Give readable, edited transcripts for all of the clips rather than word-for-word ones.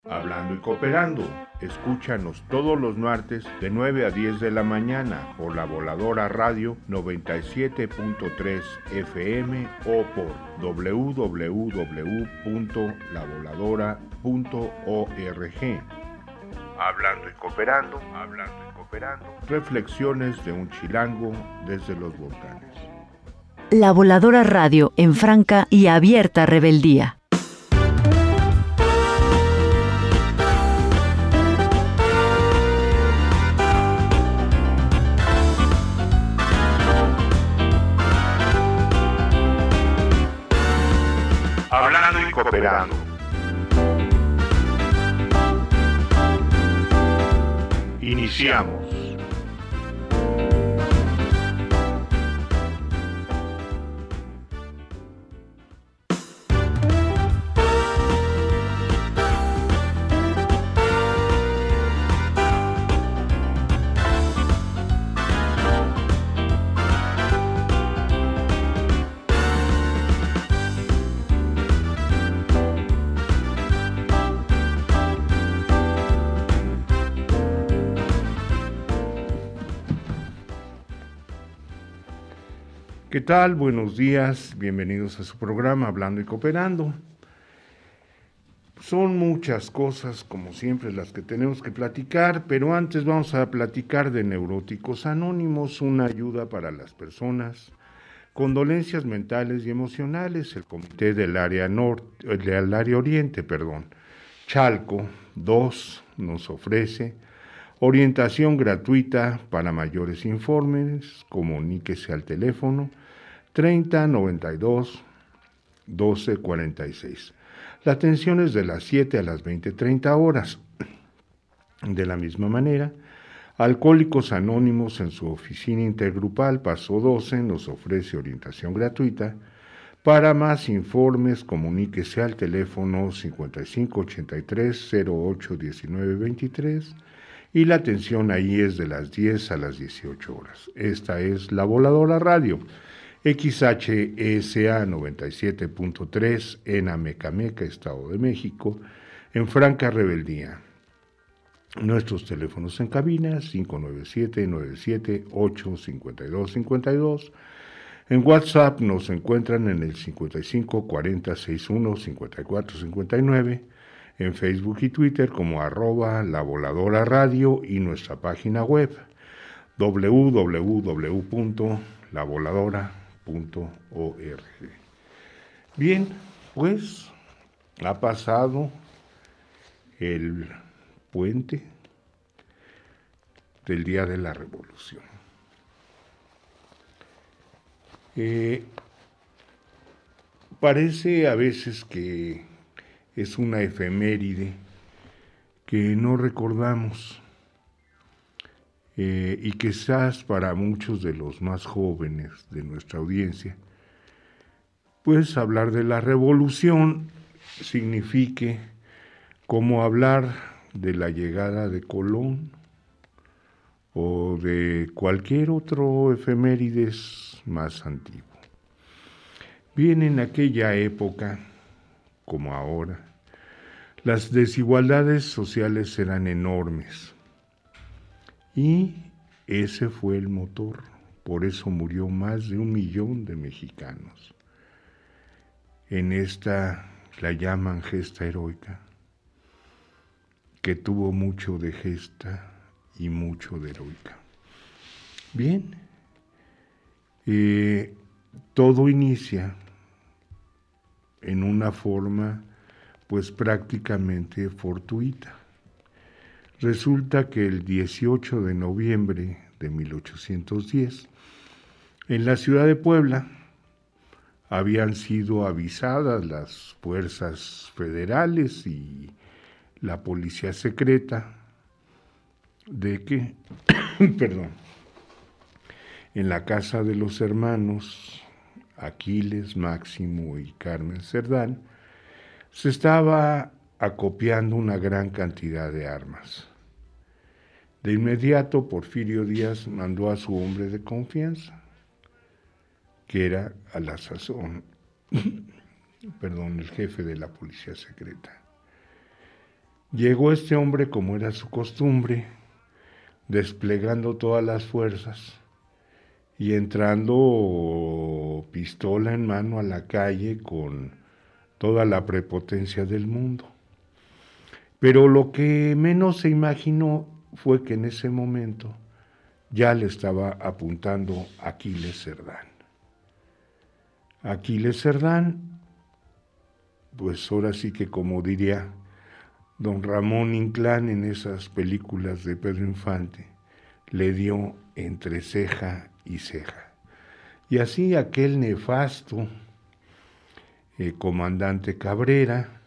Hablando y Cooperando. Escúchanos todos los martes de 9 a 10 de la mañana por La Voladora Radio 97.3 FM o por www.lavoladora.org. Hablando y Cooperando, hablando y cooperando. Reflexiones de un chilango desde los volcanes. La Voladora Radio en franca y abierta rebeldía. Hablando y Cooperando. Iniciamos. ¿Qué tal? Buenos días, bienvenidos a su programa Hablando y Cooperando. Son muchas cosas, como siempre, las que tenemos que platicar, pero antes vamos a platicar de Neuróticos Anónimos, una ayuda para las personas con dolencias mentales y emocionales. El Comité del Área Oriente, Chalco 2, nos ofrece orientación gratuita. Para mayores informes, comuníquese al teléfono 30 92 12 46. La atención es de las 7 a las 20:30 horas. De la misma manera, Alcohólicos Anónimos en su oficina intergrupal Paso 12 nos ofrece orientación gratuita. Para más informes, comuníquese al teléfono 55 83 08 19 23 y la atención ahí es de las 10 a las 18 horas. Esta es La Voladora Radio, XHSA 97.3 en Amecameca, Estado de México, en franca rebeldía. Nuestros teléfonos en cabina 597-97-8-52-52. En WhatsApp nos encuentran en el 55 40 61 54 59. En Facebook y Twitter como @La Voladora Radio y nuestra página web www.lavoladora.org. Bien, pues ha pasado el puente del Día de la Revolución. Parece a veces que es una efeméride que no recordamos y quizás para muchos de los más jóvenes de nuestra audiencia, pues hablar de la revolución signifique como hablar de la llegada de Colón o de cualquier otro efemérides más antiguo. Bien, en aquella época, como ahora, las desigualdades sociales eran enormes y ese fue el motor. Por eso murió más de 1 millón de mexicanos. En esta la llaman gesta heroica, que tuvo mucho de gesta y mucho de heroica. Bien, todo inicia en una forma pues prácticamente fortuita. Resulta que el 18 de noviembre de 1810, en la ciudad de Puebla, habían sido avisadas las fuerzas federales y la policía secreta de que, en la casa de los hermanos Aquiles, Máximo y Carmen Cerdán, se estaba acopiando una gran cantidad de armas. De inmediato, Porfirio Díaz mandó a su hombre de confianza, que era a la sazón, el jefe de la policía secreta. Llegó este hombre, como era su costumbre, desplegando todas las fuerzas y entrando pistola en mano a la calle con toda la prepotencia del mundo. Pero lo que menos se imaginó fue que en ese momento ya le estaba apuntando Aquiles Cerdán. Aquiles Cerdán, pues ahora sí que, como diría don Ramón Inclán en esas películas de Pedro Infante, le dio entre ceja y ceja. Y así aquel nefasto comandante Cabrera,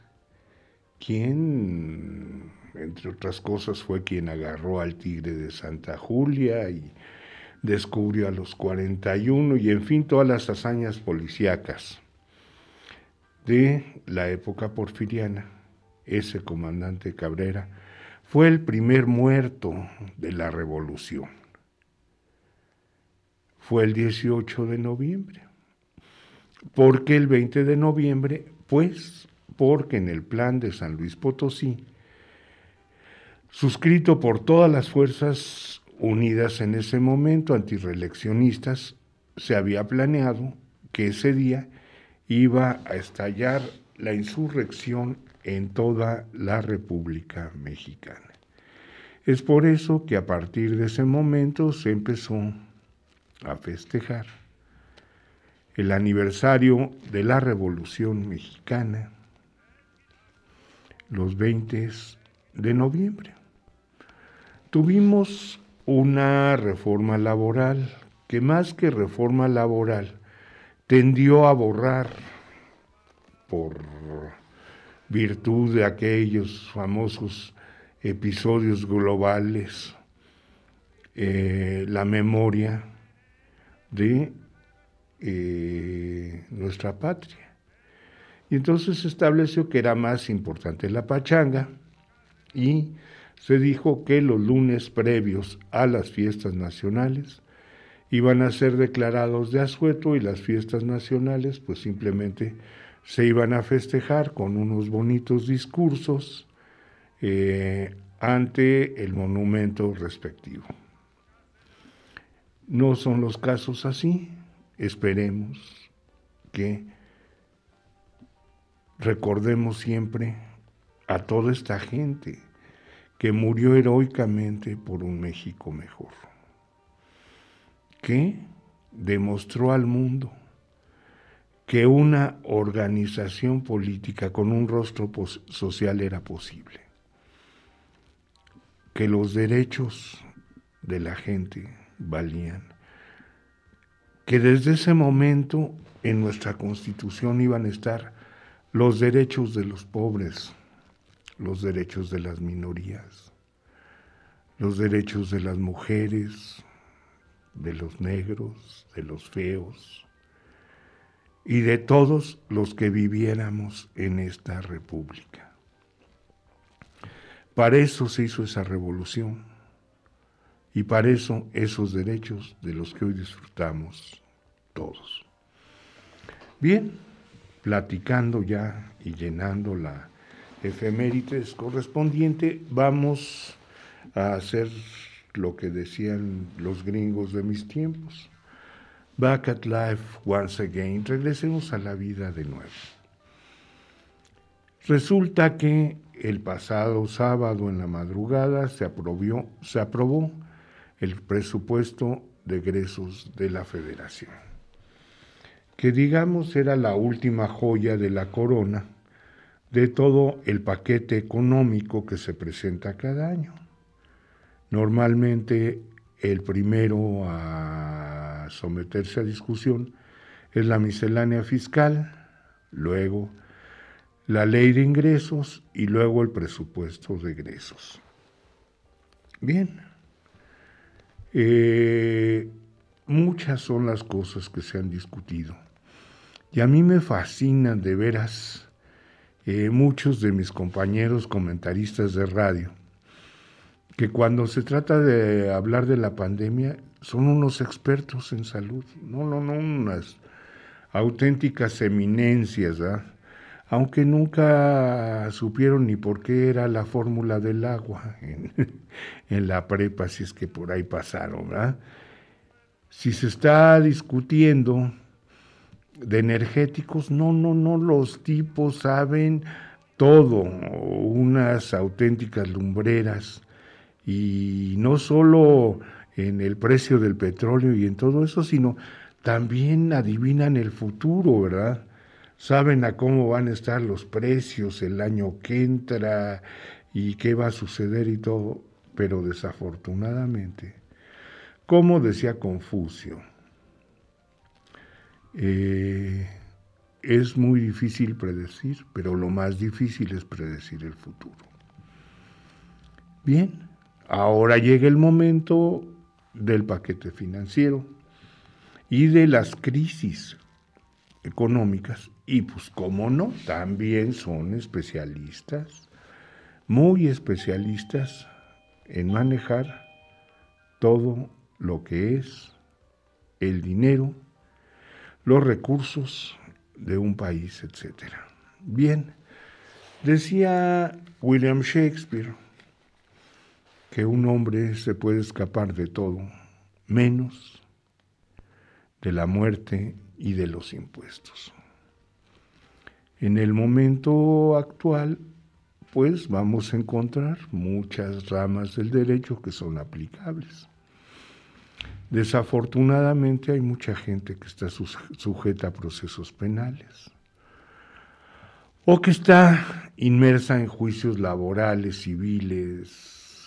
quien, entre otras cosas, fue quien agarró al Tigre de Santa Julia y descubrió a los 41 y en fin todas las hazañas policíacas de la época porfiriana. Ese comandante Cabrera fue el primer muerto de la revolución. Fue el 18 de noviembre. ¿Por qué el 20 de noviembre? Pues porque en el plan de San Luis Potosí, suscrito por todas las fuerzas unidas en ese momento, antirreeleccionistas, se había planeado que ese día iba a estallar la insurrección en toda la República Mexicana. Es por eso que a partir de ese momento se empezó a festejar el aniversario de la Revolución Mexicana, los 20 de noviembre. Tuvimos una reforma laboral que, más que reforma laboral, tendió a borrar, por virtud de aquellos famosos episodios globales, la memoria de nuestra patria. Y entonces se estableció que era más importante la pachanga y se dijo que los lunes previos a las fiestas nacionales iban a ser declarados de asueto y las fiestas nacionales pues simplemente se iban a festejar con unos bonitos discursos ante el monumento respectivo. No son los casos así. Esperemos que recordemos siempre a toda esta gente que murió heroicamente por un México mejor, que demostró al mundo que una organización política con un rostro social era posible, que los derechos de la gente valían, que desde ese momento en nuestra Constitución iban a estar los derechos de los pobres, los derechos de las minorías, los derechos de las mujeres, de los negros, de los feos y de todos los que viviéramos en esta república. Para eso se hizo esa revolución y para eso esos derechos de los que hoy disfrutamos todos. Bien, platicando ya y llenando la efemérides correspondiente, vamos a hacer lo que decían los gringos de mis tiempos. Back at life once again, regresemos a la vida de nuevo. Resulta que el pasado sábado en la madrugada se aprobó el presupuesto de egresos de la Federación, que digamos era la última joya de la corona de todo el paquete económico que se presenta cada año. Normalmente el primero a someterse a discusión es la miscelánea fiscal, luego la ley de ingresos y luego el presupuesto de egresos. Bien, muchas son las cosas que se han discutido y a mí me fascinan de veras muchos de mis compañeros comentaristas de radio, que cuando se trata de hablar de la pandemia son unos expertos en salud, no, unas auténticas eminencias, ¿verdad? aunque nunca supieron ni por qué era la fórmula del agua en la prepa, si es que por ahí pasaron, ¿verdad? Si se está discutiendo de energéticos, no, los tipos saben todo, unas auténticas lumbreras, y no solo en el precio del petróleo y en todo eso, sino también adivinan el futuro, ¿verdad? Saben a cómo van a estar los precios el año que entra y qué va a suceder y todo, pero desafortunadamente, como decía Confucio, es muy difícil predecir, pero lo más difícil es predecir el futuro. Bien, ahora llega el momento del paquete financiero y de las crisis económicas, y pues cómo no, también son especialistas, muy especialistas en manejar todo lo que es el dinero, los recursos de un país, etcétera. Bien, decía William Shakespeare que un hombre se puede escapar de todo, menos de la muerte y de los impuestos. En el momento actual, pues vamos a encontrar muchas ramas del derecho que son aplicables. Desafortunadamente hay mucha gente que está sujeta a procesos penales o que está inmersa en juicios laborales, civiles,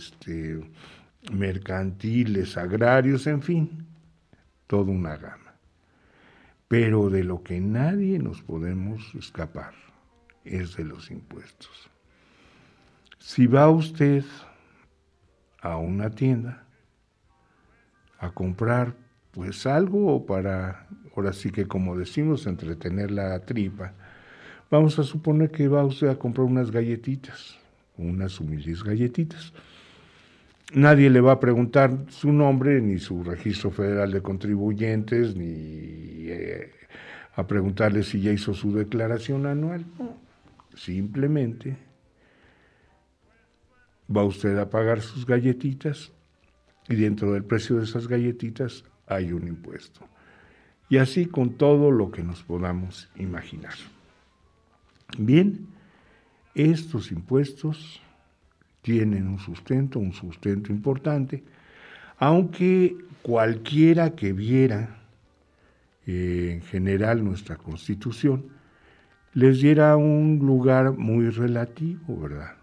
mercantiles, agrarios, en fin, toda una gama. Pero de lo que nadie nos podemos escapar es de los impuestos. Si va usted a una tienda a comprar pues algo para, ahora sí que como decimos, entretener la tripa, vamos a suponer que va usted a comprar unas galletitas, unas humildes galletitas. Nadie le va a preguntar su nombre, ni su registro federal de contribuyentes, ni a preguntarle si ya hizo su declaración anual. No, simplemente va usted a pagar sus galletitas y dentro del precio de esas galletitas hay un impuesto. Y así con todo lo que nos podamos imaginar. Bien, estos impuestos tienen un sustento importante, aunque cualquiera que viera en general nuestra Constitución les diera un lugar muy relativo, ¿verdad?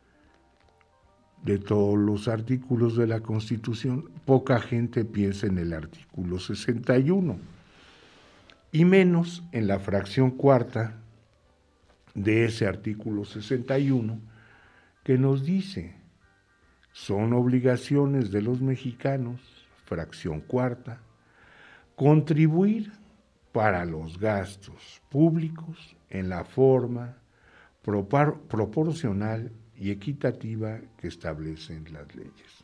De todos los artículos de la Constitución, poca gente piensa en el artículo 61 y menos en la fracción cuarta de ese artículo 61 que nos dice: son obligaciones de los mexicanos, fracción cuarta, contribuir para los gastos públicos en la forma proporcional y equitativa que establecen las leyes.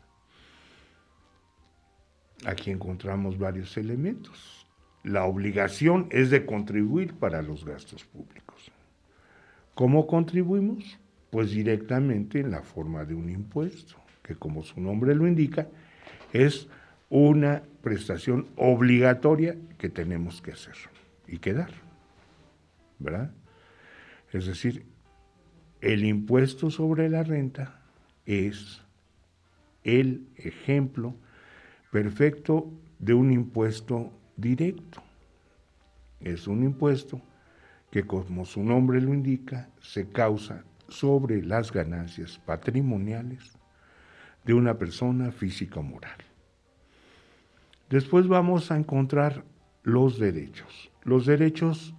Aquí encontramos varios elementos. La obligación es de contribuir para los gastos públicos. ¿Cómo contribuimos? Pues directamente en la forma de un impuesto, que como su nombre lo indica, es una prestación obligatoria que tenemos que hacer y que dar, ¿verdad? Es decir, el impuesto sobre la renta es el ejemplo perfecto de un impuesto directo. Es un impuesto que, como su nombre lo indica, se causa sobre las ganancias patrimoniales de una persona física o moral. Después vamos a encontrar los derechos. Los derechos,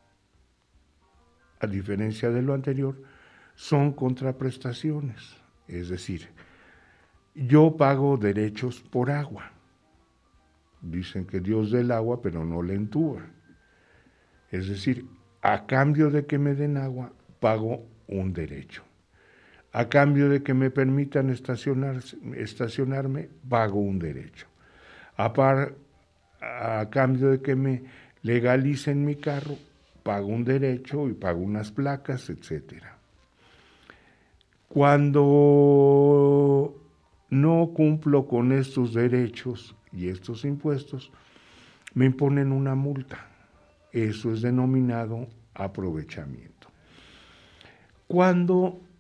a diferencia de lo anterior, son contraprestaciones. Es decir, yo pago derechos por agua. Dicen que Dios da el agua, pero no la entuba. Es decir, a cambio de que me den agua, pago un derecho. A cambio de que me permitan estacionarme, pago un derecho. A cambio de que me legalicen mi carro, pago un derecho y pago unas placas, etcétera. Cuando no cumplo con estos derechos y estos impuestos, me imponen una multa. Eso es denominado aprovechamiento. Cuando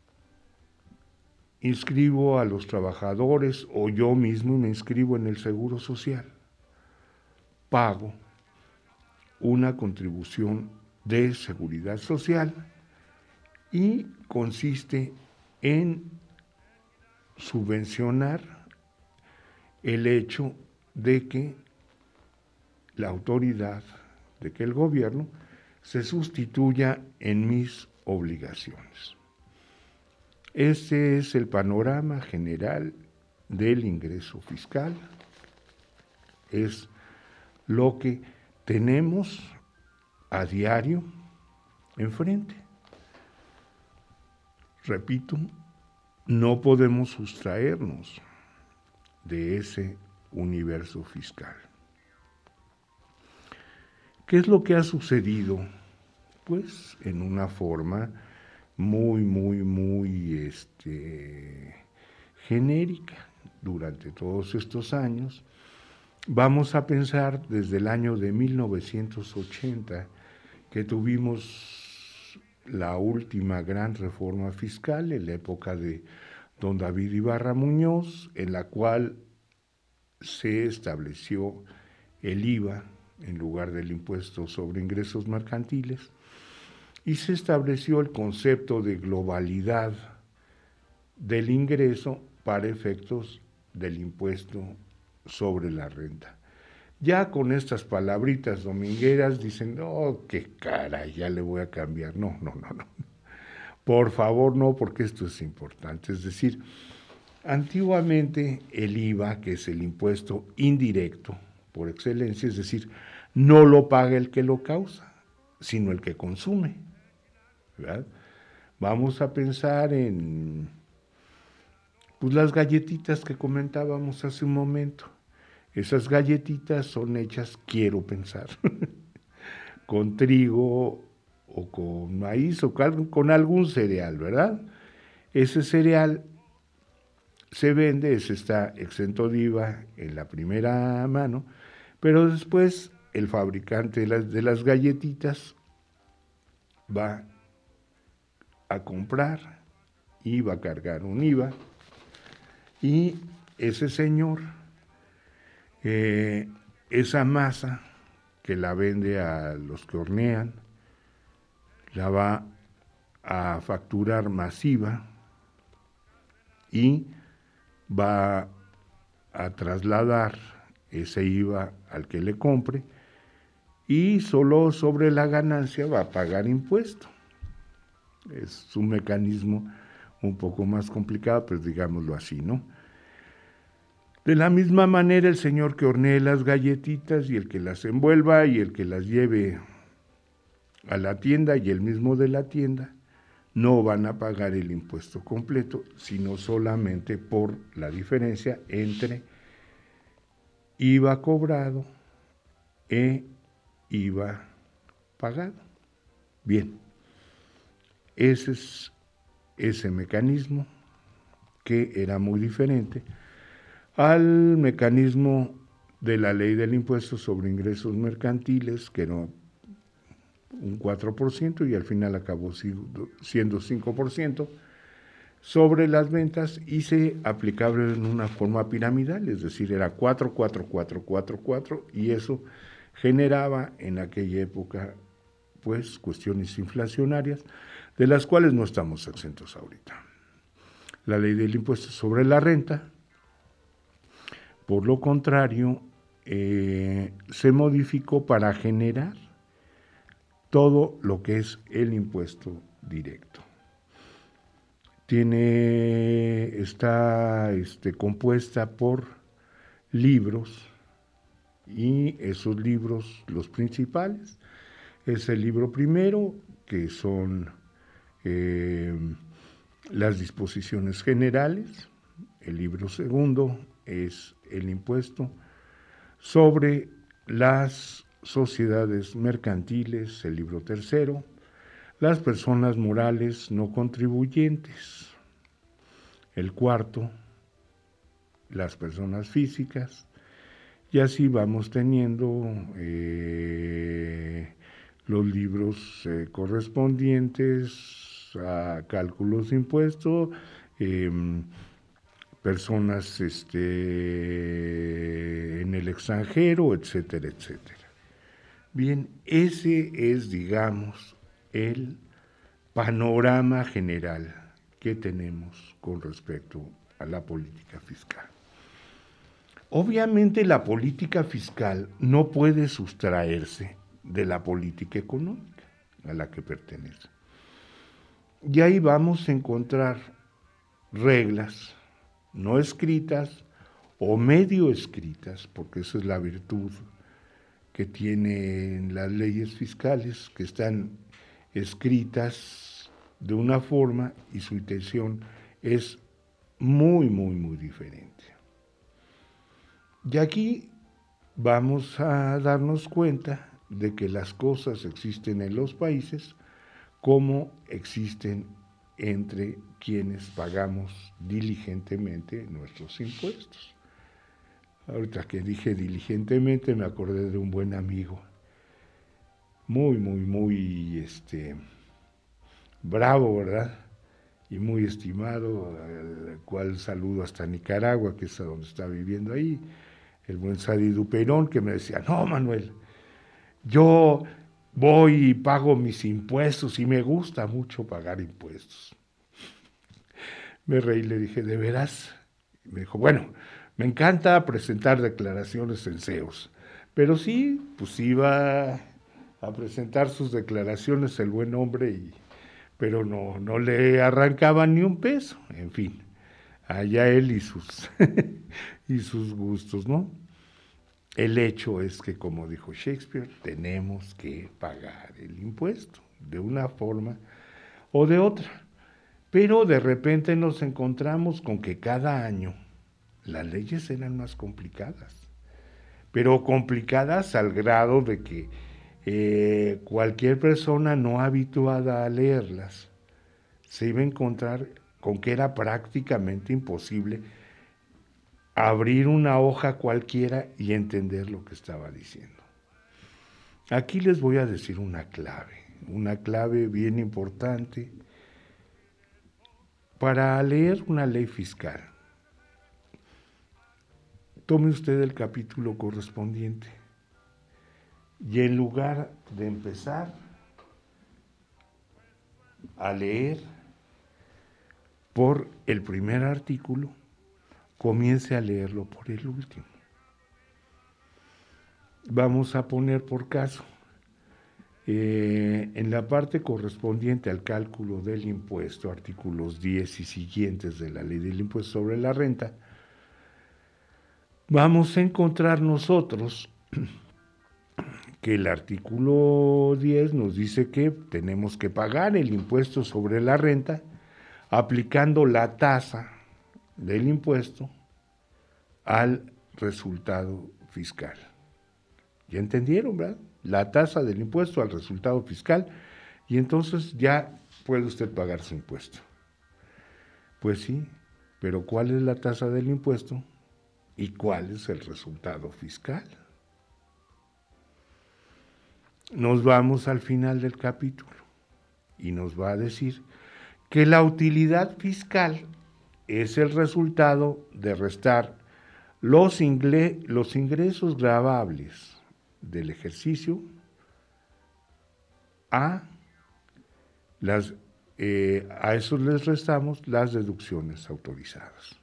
inscribo a los trabajadores o yo mismo me inscribo en el Seguro Social, pago una contribución de seguridad social y consiste en subvencionar el hecho de que la autoridad, de que el gobierno se sustituya en mis obligaciones. Este es el panorama general del ingreso fiscal. Es lo que tenemos a diario enfrente. Repito, no podemos sustraernos de ese universo fiscal. ¿Qué es lo que ha sucedido? Pues en una forma muy genérica durante todos estos años. Vamos a pensar desde el año de 1980 que tuvimos la última gran reforma fiscal en la época de don David Ibarra Muñoz, en la cual se estableció el IVA en lugar del impuesto sobre ingresos mercantiles y se estableció el concepto de globalidad del ingreso para efectos del impuesto sobre la renta. Ya con estas palabritas domingueras dicen, oh, qué caray, ya le voy a cambiar. No. Por favor, no, porque esto es importante. Es decir, antiguamente el IVA, que es el impuesto indirecto por excelencia, es decir, no lo paga el que lo causa, sino el que consume, ¿verdad? Vamos a pensar en las galletitas que comentábamos hace un momento. Esas galletitas son hechas, quiero pensar, con trigo o con maíz o con algún cereal, ¿verdad? Ese cereal se vende, ese está exento de IVA en la primera mano, pero después el fabricante de las galletitas va a comprar y va a cargar un IVA y ese señor, esa masa que la vende a los que hornean, la va a facturar masiva y va a trasladar ese IVA al que le compre y solo sobre la ganancia va a pagar impuesto. Es un mecanismo un poco más complicado, pero digámoslo así, ¿no? De la misma manera, el señor que hornee las galletitas y el que las envuelva y el que las lleve a la tienda y el mismo de la tienda no van a pagar el impuesto completo, sino solamente por la diferencia entre IVA cobrado e IVA pagado. Bien, ese es ese mecanismo que era muy diferente al mecanismo de la ley del impuesto sobre ingresos mercantiles, que era un 4% y al final acabó siendo 5% sobre las ventas y se aplicaba en una forma piramidal, es decir, era 4, 4, 4, 4, 4 y eso generaba en aquella época pues cuestiones inflacionarias de las cuales no estamos exentos ahorita. La ley del impuesto sobre la renta, por lo contrario, se modificó para generar todo lo que es el impuesto directo. Está compuesta por libros y esos libros, los principales, es el libro primero, que son las disposiciones generales, el libro segundo es el impuesto sobre las sociedades mercantiles, el libro tercero, las personas morales no contribuyentes, el cuarto, las personas físicas, y así vamos teniendo los libros correspondientes a cálculos de impuestos, personas en el extranjero, etcétera, etcétera. Bien, ese es, digamos, el panorama general que tenemos con respecto a la política fiscal. Obviamente la política fiscal no puede sustraerse de la política económica a la que pertenece. Y ahí vamos a encontrar reglas no escritas o medio escritas, porque esa es la virtud que tienen las leyes fiscales, que están escritas de una forma y su intención es muy, muy, muy diferente. Y aquí vamos a darnos cuenta de que las cosas existen en los países como existen entre quienes pagamos diligentemente nuestros impuestos. Ahorita que dije diligentemente me acordé de un buen amigo, muy, muy, muy bravo, ¿verdad? Y muy estimado, al cual saludo hasta Nicaragua, que es a donde está viviendo ahí, el buen Sadi Duperón, que me decía, no, Manuel, yo voy y pago mis impuestos y me gusta mucho pagar impuestos. Me reí y le dije, ¿de veras? Y me dijo, bueno, me encanta presentar declaraciones en CEOs, pero sí, pues iba a presentar sus declaraciones el buen hombre, pero no le arrancaba ni un peso, en fin, allá él y sus, y sus gustos, ¿no? El hecho es que, como dijo Shakespeare, tenemos que pagar el impuesto de una forma o de otra. Pero de repente nos encontramos con que cada año las leyes eran más complicadas, pero complicadas al grado de que cualquier persona no habituada a leerlas se iba a encontrar con que era prácticamente imposible abrir una hoja cualquiera y entender lo que estaba diciendo. Aquí les voy a decir una clave bien importante para leer una ley fiscal. Tome usted el capítulo correspondiente y en lugar de empezar a leer por el primer artículo, comience a leerlo por el último. Vamos a poner por caso, en la parte correspondiente al cálculo del impuesto, artículos 10 y siguientes de la Ley del Impuesto sobre la Renta, vamos a encontrar nosotros que el artículo 10 nos dice que tenemos que pagar el impuesto sobre la renta aplicando la tasa del impuesto al resultado fiscal. ¿Ya entendieron, verdad? La tasa del impuesto al resultado fiscal, y entonces ya puede usted pagar su impuesto. Pues sí, pero ¿cuál es la tasa del impuesto y cuál es el resultado fiscal? Nos vamos al final del capítulo y nos va a decir que la utilidad fiscal es el resultado de restar los ingresos gravables del ejercicio a eso les restamos las deducciones autorizadas.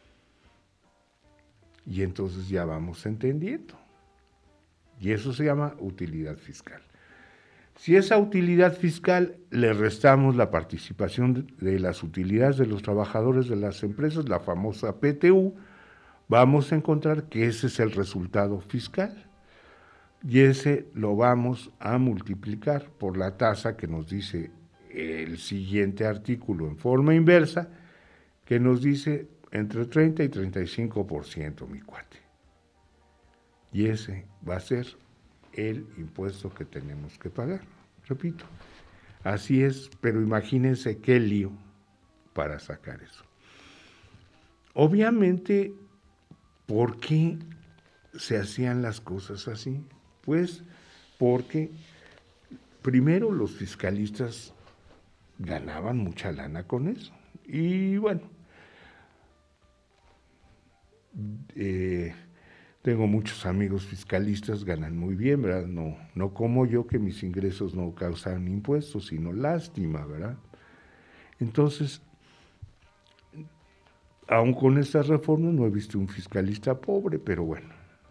Y entonces ya vamos entendiendo. Y eso se llama utilidad fiscal. Si esa utilidad fiscal le restamos la participación de las utilidades de los trabajadores de las empresas, la famosa PTU, vamos a encontrar que ese es el resultado fiscal. Y ese lo vamos a multiplicar por la tasa que nos dice el siguiente artículo en forma inversa, que nos dice entre 30 y 35%, mi cuate. Y ese va a ser el impuesto que tenemos que pagar. Repito, así es, pero imagínense qué lío para sacar eso. Obviamente, ¿por qué se hacían las cosas así? Pues porque primero los fiscalistas ganaban mucha lana con eso. Y bueno, tengo muchos amigos fiscalistas, ganan muy bien, ¿verdad? No como yo, que mis ingresos no causan impuestos, sino lástima, ¿verdad? Entonces, aun con estas reformas no he visto un fiscalista pobre, pero bueno,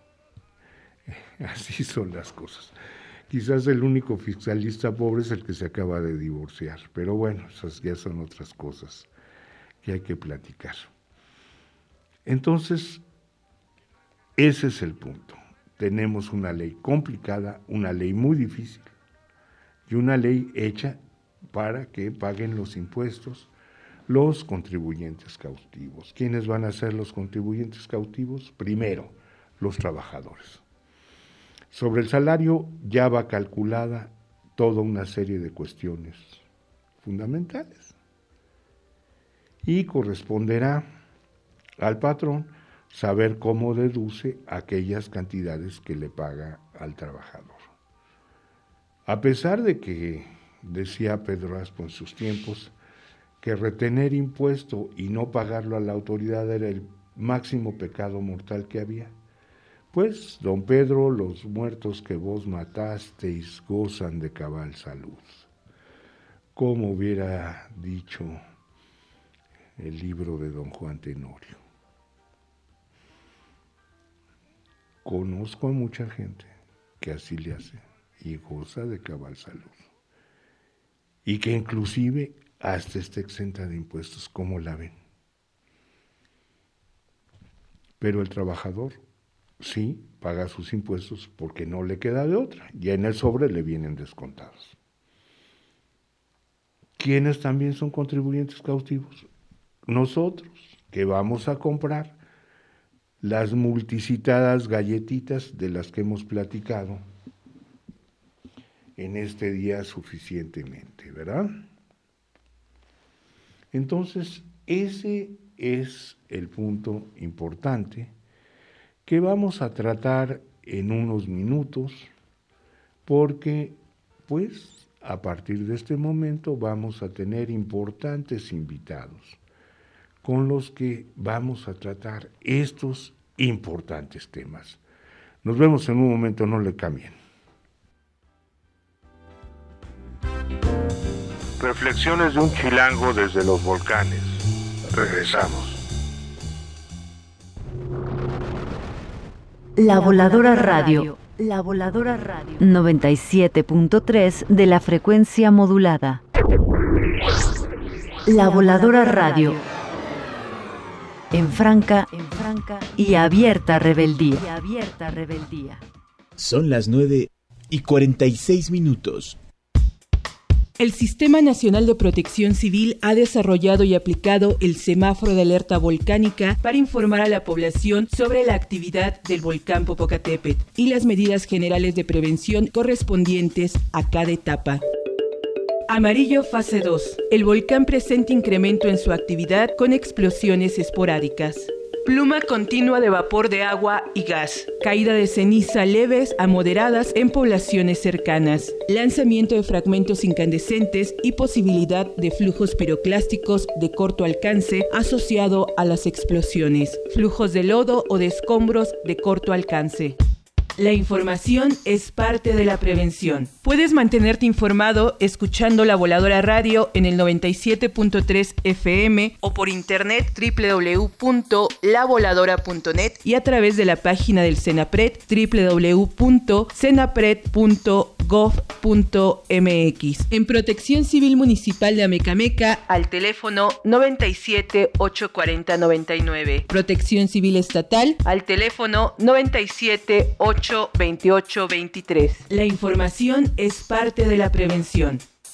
así son las cosas. Quizás el único fiscalista pobre es el que se acaba de divorciar, pero bueno, esas ya son otras cosas que hay que platicar. Entonces, ese es el punto. Tenemos una ley complicada, una ley muy difícil y una ley hecha para que paguen los impuestos los contribuyentes cautivos. ¿Quiénes van a ser los contribuyentes cautivos? Primero, los trabajadores. Sobre el salario ya va calculada toda una serie de cuestiones fundamentales y corresponderá al patrón saber cómo deduce aquellas cantidades que le paga al trabajador. A pesar de que, decía Pedro Aspo en sus tiempos, que retener impuesto y no pagarlo a la autoridad era el máximo pecado mortal que había, pues, don Pedro, los muertos que vos matasteis gozan de cabal salud. Como hubiera dicho el libro de don Juan Tenorio. Conozco a mucha gente que así le hace y goza de cabal salud. Y que inclusive hasta está exenta de impuestos, ¿cómo la ven? Pero el trabajador sí paga sus impuestos porque no le queda de otra. Ya en el sobre le vienen descontados. ¿Quiénes también son contribuyentes cautivos? Nosotros, que vamos a comprar las multicitadas galletitas de las que hemos platicado en este día suficientemente, ¿verdad? Entonces, ese es el punto importante que vamos a tratar en unos minutos, porque, pues, a partir de este momento vamos a tener importantes invitados con los que vamos a tratar estos importantes temas. Nos vemos en un momento, no le cambien. Reflexiones de un chilango desde los volcanes. Regresamos. La Voladora Radio. La Voladora Radio. 97.3 de la frecuencia modulada. La Voladora Radio. En franca y abierta rebeldía. Son las 9:46. El Sistema Nacional de Protección Civil ha desarrollado y aplicado el semáforo de alerta volcánica para informar a la población sobre la actividad del volcán Popocatépetl y las medidas generales de prevención correspondientes a cada etapa. Amarillo fase 2. El volcán presenta incremento en su actividad con explosiones esporádicas. Pluma continua de vapor de agua y gas. Caída de ceniza leves a moderadas en poblaciones cercanas. Lanzamiento de fragmentos incandescentes y posibilidad de flujos piroclásticos de corto alcance asociado a las explosiones. Flujos de lodo o de escombros de corto alcance. La información es parte de la prevención. Puedes mantenerte informado escuchando La Voladora Radio en el 97.3 FM o por internet www.lavoladora.net y a través de la página del CENAPRED www.cenapred.gov.mx. En Protección Civil Municipal de Amecameca al teléfono 97 840 99. Protección Civil Estatal al teléfono 97 828 23. La información es parte de la prevención.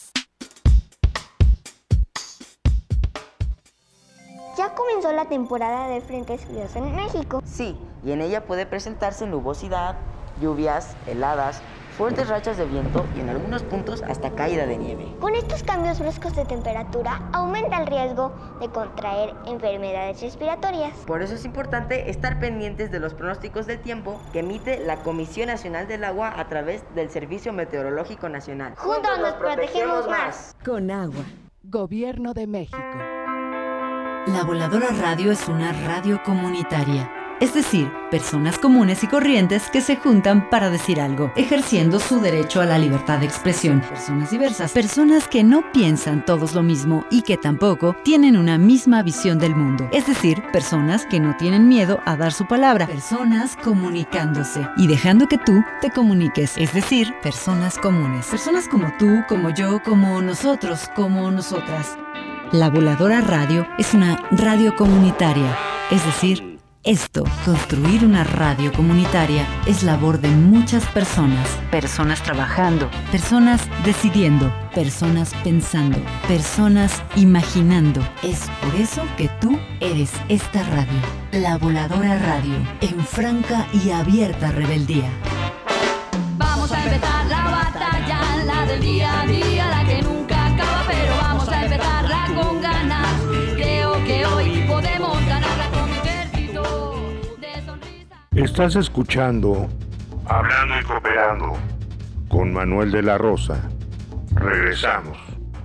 Ya comenzó la temporada de frentes fríos en México. Sí, y en ella puede presentarse nubosidad, lluvias, heladas, fuertes rachas de viento y en algunos puntos hasta caída de nieve. Con estos cambios bruscos de temperatura aumenta el riesgo de contraer enfermedades respiratorias. Por eso es importante estar pendientes de los pronósticos del tiempo que emite la Comisión Nacional del Agua a través del Servicio Meteorológico Nacional. Juntos nos protegemos más. Con agua. Gobierno de México. La Voladora Radio es una radio comunitaria. Es decir, personas comunes y corrientes que se juntan para decir algo, ejerciendo su derecho a la libertad de expresión. Personas diversas, personas que no piensan todos lo mismo y que tampoco tienen una misma visión del mundo. Es decir, personas que no tienen miedo a dar su palabra. Personas comunicándose y dejando que tú te comuniques. Es decir, personas comunes. Personas como tú, como yo, como nosotros, como nosotras. La Voladora Radio es una radio comunitaria. Es decir, esto, construir una radio comunitaria, es labor de muchas personas. Personas trabajando, personas decidiendo, personas pensando, personas imaginando. Es por eso que tú eres esta radio, La Voladora Radio, en franca y abierta rebeldía. Vamos a empezar la batalla, la del día a día, la que nunca acaba, pero vamos a empezarla con ganas. Creo que hoy podemos ganarla con mi ejército de sonrisas. Estás escuchando Hablando y Cooperando con Manuel de la Rosa. Regresamos.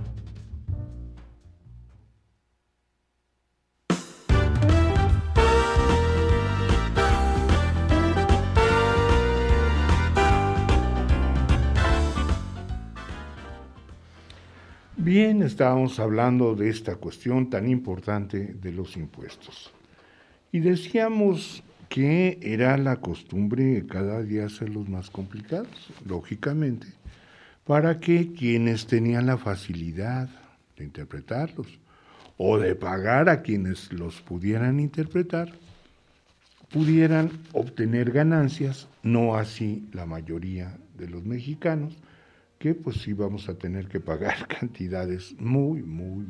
Bien, estábamos hablando de esta cuestión tan importante de los impuestos. Y decíamos que era la costumbre cada día hacerlos más complicados, lógicamente, para que quienes tenían la facilidad de interpretarlos o de pagar a quienes los pudieran interpretar, pudieran obtener ganancias, no así la mayoría de los mexicanos, que pues sí vamos a tener que pagar cantidades muy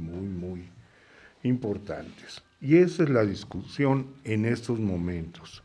importantes. Y esa es la discusión en estos momentos.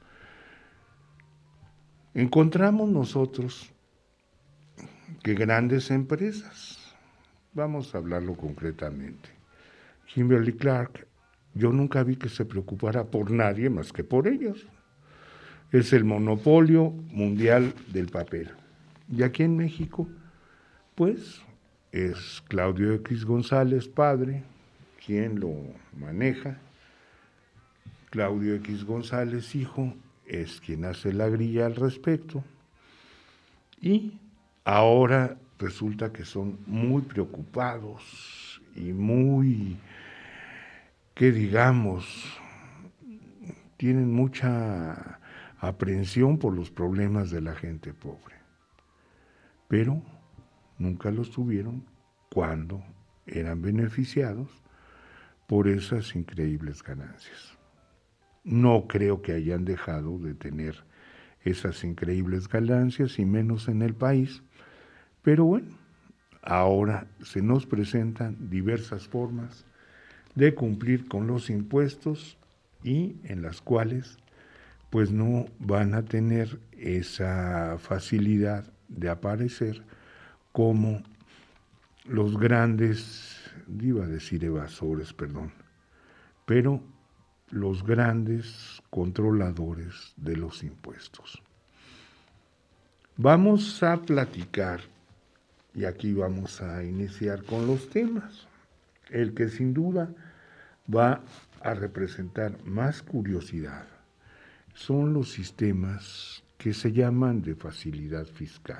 Encontramos nosotros que grandes empresas, vamos a hablarlo concretamente, Kimberly-Clark, yo nunca vi que se preocupara por nadie más que por ellos. Es el monopolio mundial del papel. Y aquí en México, pues es Claudio X González, padre, quien lo maneja. Claudio X González, hijo, es quien hace la grilla al respecto. Y ahora resulta que son muy preocupados y muy, que digamos, tienen mucha aprehensión por los problemas de la gente pobre. Pero nunca los tuvieron cuando eran beneficiados por esas increíbles ganancias. No creo que hayan dejado de tener esas increíbles ganancias, y menos en el país, pero bueno, ahora se nos presentan diversas formas de cumplir con los impuestos y en las cuales pues no van a tener esa facilidad de aparecer como los grandes, iba a decir evasores, pero los grandes controladores de los impuestos. Vamos a platicar, y aquí vamos a iniciar con los temas. El que sin duda va a representar más curiosidad son los sistemas que se llaman de facilidad fiscal.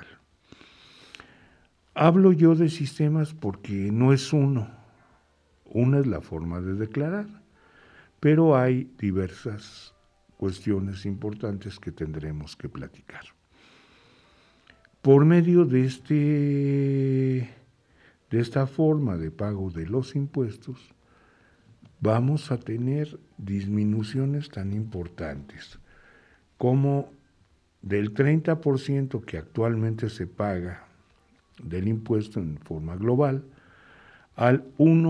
Hablo yo de sistemas porque no es uno. Una es la forma de declarar, pero hay diversas cuestiones importantes que tendremos que platicar. Por medio de esta forma de pago de los impuestos, vamos a tener disminuciones tan importantes como del 30% que actualmente se paga del impuesto en forma global al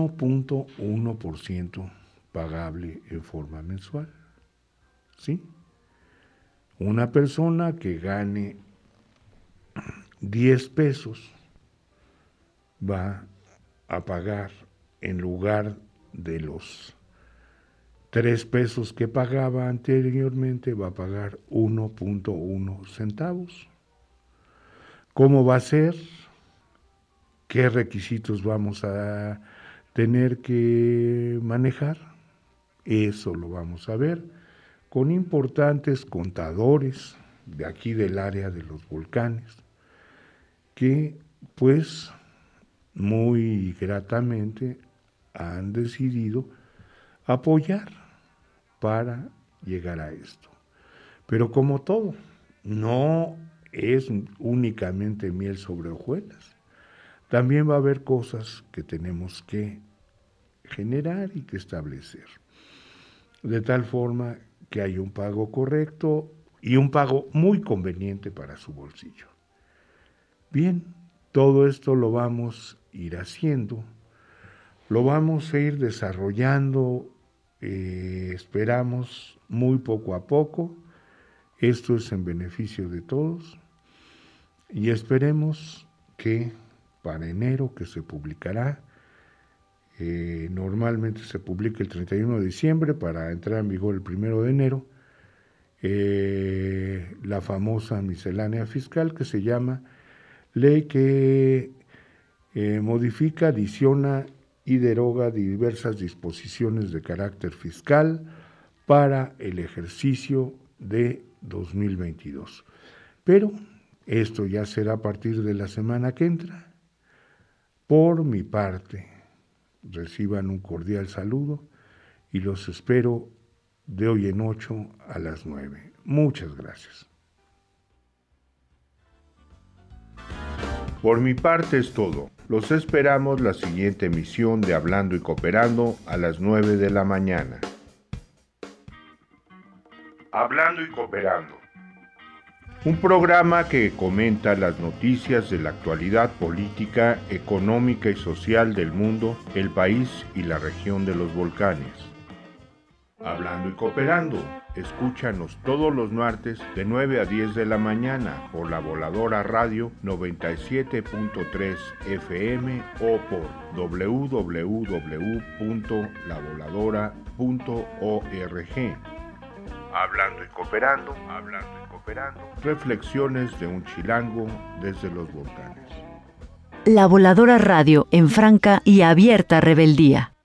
1.1% pagable en forma mensual. ¿Sí? Una persona que gane 10 pesos va a pagar en lugar de los 3 pesos que pagaba anteriormente, va a pagar 1.1 centavos. ¿Cómo va a ser? ¿Qué requisitos vamos a tener que manejar? Eso lo vamos a ver con importantes contadores de aquí del área de los volcanes, que pues muy gratamente han decidido apoyar para llegar a esto. Pero como todo, no es únicamente miel sobre hojuelas. También va a haber cosas que tenemos que generar y que establecer, de tal forma que haya un pago correcto y un pago muy conveniente para su bolsillo. Bien, todo esto lo vamos a ir haciendo, lo vamos a ir desarrollando, esperamos muy poco a poco. Esto es en beneficio de todos y esperemos que para enero, que se publicará, normalmente se publica el 31 de diciembre para entrar en vigor el 1 de enero, la famosa miscelánea fiscal que se llama ley que modifica, adiciona y deroga diversas disposiciones de carácter fiscal para el ejercicio de 2022. Pero esto ya será a partir de la semana que entra. Por mi parte, reciban un cordial saludo y los espero de hoy en 8 a las 9. Muchas gracias. Por mi parte es todo. Los esperamos la siguiente emisión de Hablando y Cooperando a las 9 de la mañana. Hablando y Cooperando. Un programa que comenta las noticias de la actualidad política, económica y social del mundo, el país y la región de los volcanes. Hablando y Cooperando. Escúchanos todos los martes de 9 a 10 de la mañana por la Voladora Radio 97.3 FM o por www.lavoladora.org. Hablando y Cooperando, hablando y cooperando. Reflexiones de un chilango desde los volcanes. La Voladora Radio en franca y abierta rebeldía.